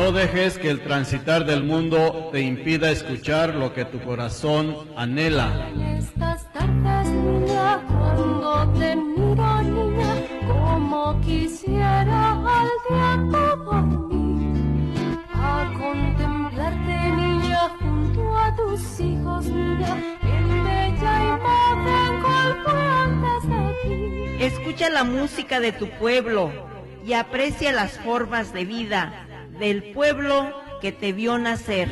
No dejes que el transitar del mundo te impida escuchar lo que tu corazón anhela. En estas tardes, niña, cuando te miro, niña, como quisiera al día dormir, a contemplarte, niña, junto a tus hijos, niña, en bella imagen colgantes de ti. Escucha la música de tu pueblo y aprecia las formas de vida del pueblo que te vio nacer.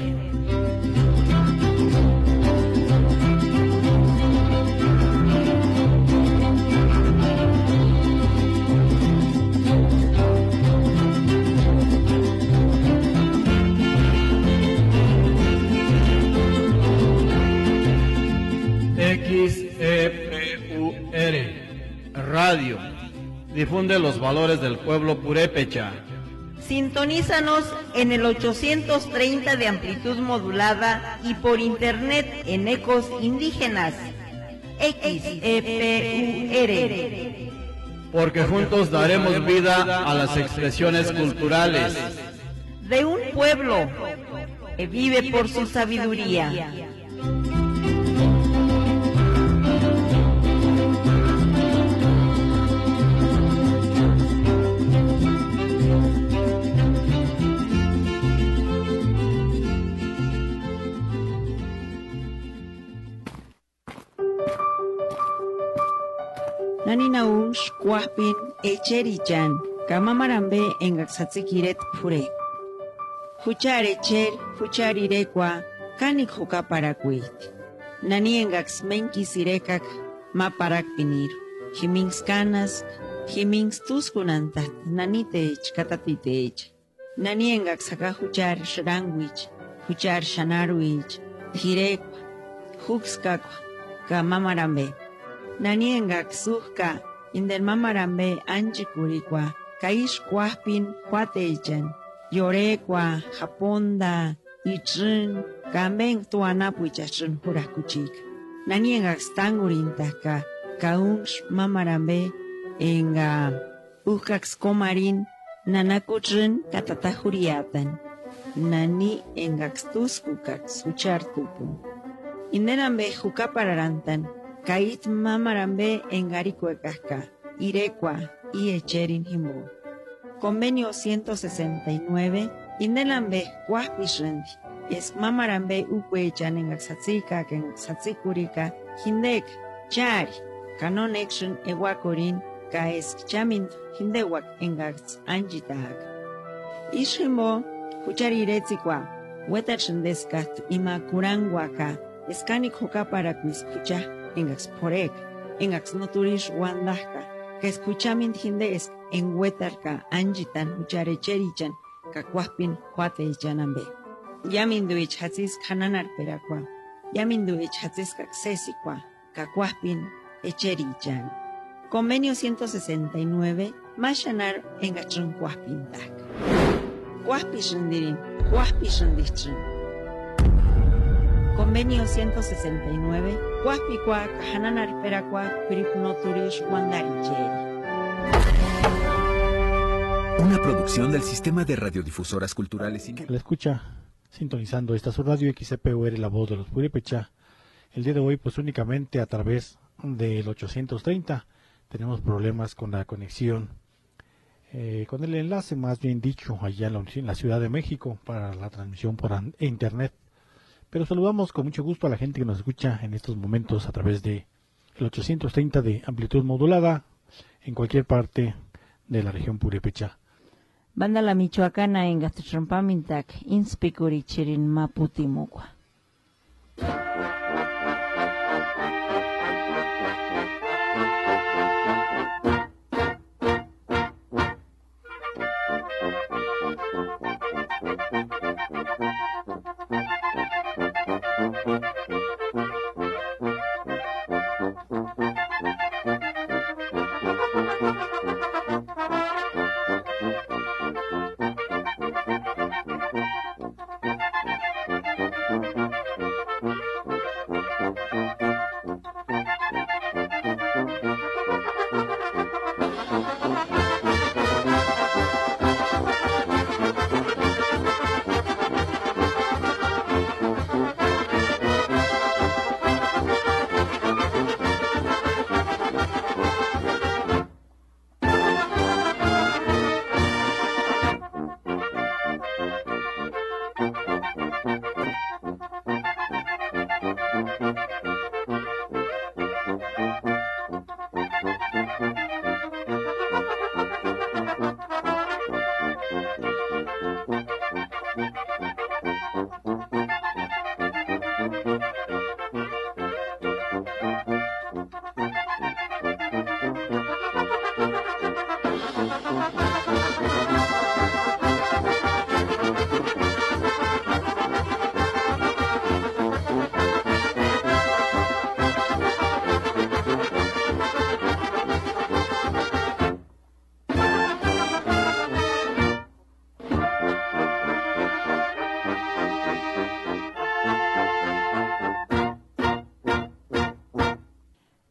XEPUR Radio difunde los valores del pueblo purépecha. Sintonízanos en el 830 de amplitud modulada y por internet en Ecos Indígenas. XEPUR. Porque juntos daremos vida a las expresiones culturales de un pueblo que vive por su sabiduría. Naninaush Kwahpin Echerichan Kamamarambe Engaxatzikiret Pure Huchar Echer Huchar Irekwa Kanik Huka Parakuit Nani Engax Menkis Irekak Maparak Pinir Himings Canas Himings Tuskunantat Nanitech Katatitech Nani Engax Haka Huchar Shrangwich Huchar Shanarwich Hirekwa Huxkakwa Kamamarambe Naniengak suhka indel mamarambe anchikurikwa kaish kwahpin huateichan yorekwa japonda ichrin kambeng tuanapuichachrin jurakuchik Naniengak stangurintaka kaunsh mamarambe enga uhkaks komarin nanakuchrin katatahuriatan nani engaks tuskukaks huchartupun inderambe jukapararantan Kait mamarambe engarikuekasca, Irecua y Echerin Himbo. Convenio 169, Indelambe Huaspisrendi, es mamarambe uquechan en Axatsica, que en Axatsicurica, Hindek, Chari, Canon Action Ewacorin, Kaes Chamin, Hindewak en Gax Anjitag. Ishimbo, Huchariretzicua, Wetachendescat, Ima Kuranguaca, Escanic Hoca para Quiscucha. Engax porek, engax noturish wandahka, que escuchamin hindes en huetarka, anjitan, hucharecherichan, kakwahpin, huateichanambe. Yaminduich hatzis kananar perakwa, yaminduich hatzis kaksesikwa, kakwahpin, echerichan. Convenio 169, mashanar engachun kwahpintak. Kwahpishandirin, kwahpishandichun. Convenio 169, Huaspicua, Cajananar Peracua, Piripnoturish, Wandaricheri. Una producción del Sistema de Radiodifusoras Culturales. La escucha, sintonizando esta su radio XCPUR, la voz de los Purépecha. El día de hoy, pues únicamente a través del 830, tenemos problemas con la conexión, con el enlace, más bien dicho, allá en la Ciudad de México, para la transmisión por internet. Pero saludamos con mucho gusto a la gente que nos escucha en estos momentos a través de el 830 de amplitud modulada en cualquier parte de la región purépecha. Banda la Michoacana en Gastachampamintac, Inspicurichirin Maputimugua.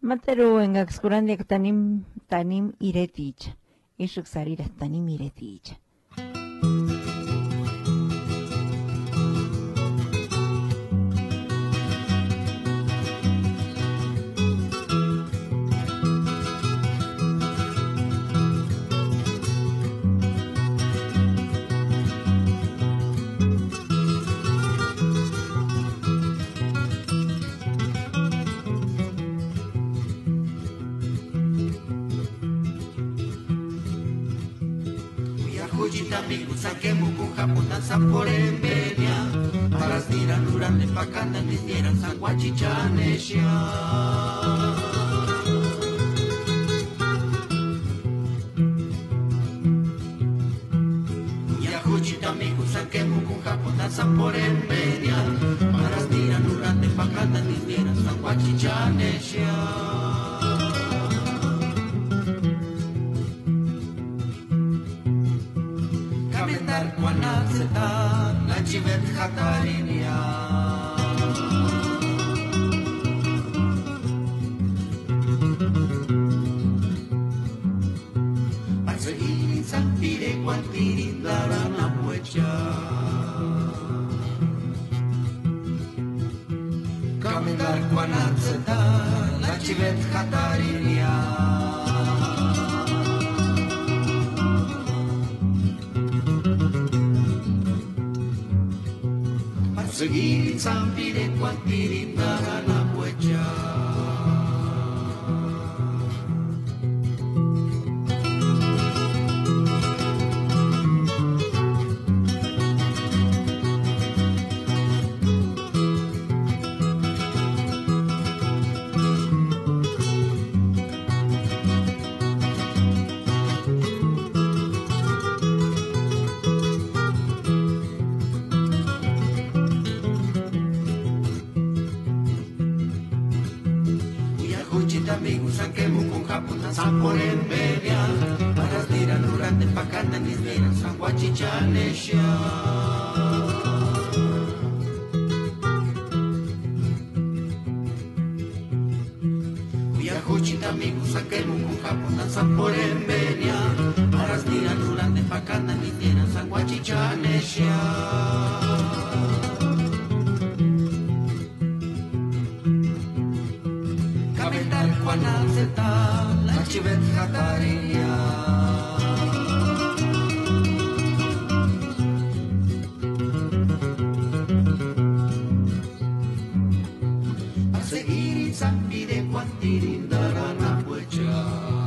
Matero en Gaxcurandia tanim iretich. Ishuk sarira tanim iretich. Amigos, saquemos con Japón, danzan por Embenia. Para tirar durante pacanda, ni dieran sanguachichanesha. Yajuchita, amigos, saquemos con Japón, danzan por Embenia. Para tirar durante pacanda, ni dieran sanguachichanesha. La chivet hatarinia Pansegini zampire cuantirin darana puecha Kamendar cuanatzeta la chivet hatarinia Seguir zampire cuantirin darana puecha Amigos, saquemos con Japón, danzan por Embenia. Para tirar durante pacanda, ni dieran sanguachichanesha. Yajuchita, amigos, saquemos con Japón, danzan por Embenia. Para tirar durante pacanda, ni dieran sanguachichanesha. La chivet hatarinia a seguir zampire cuantirin darana puecha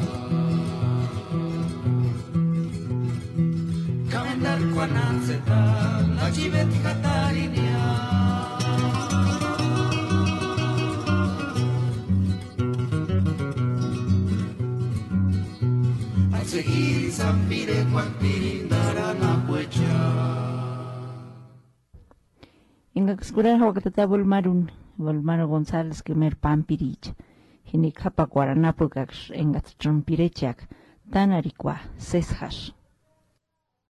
Kamendar cuanatzeta la chivet hatarinia Seguir zampire cuantirin darana puecha En Gaxcurandia Huacatata Volmaru González Kemer Pampirich. Hinik Hapa Guaranapugax en Gatchon Pirechak. Tanarikwa Seshash.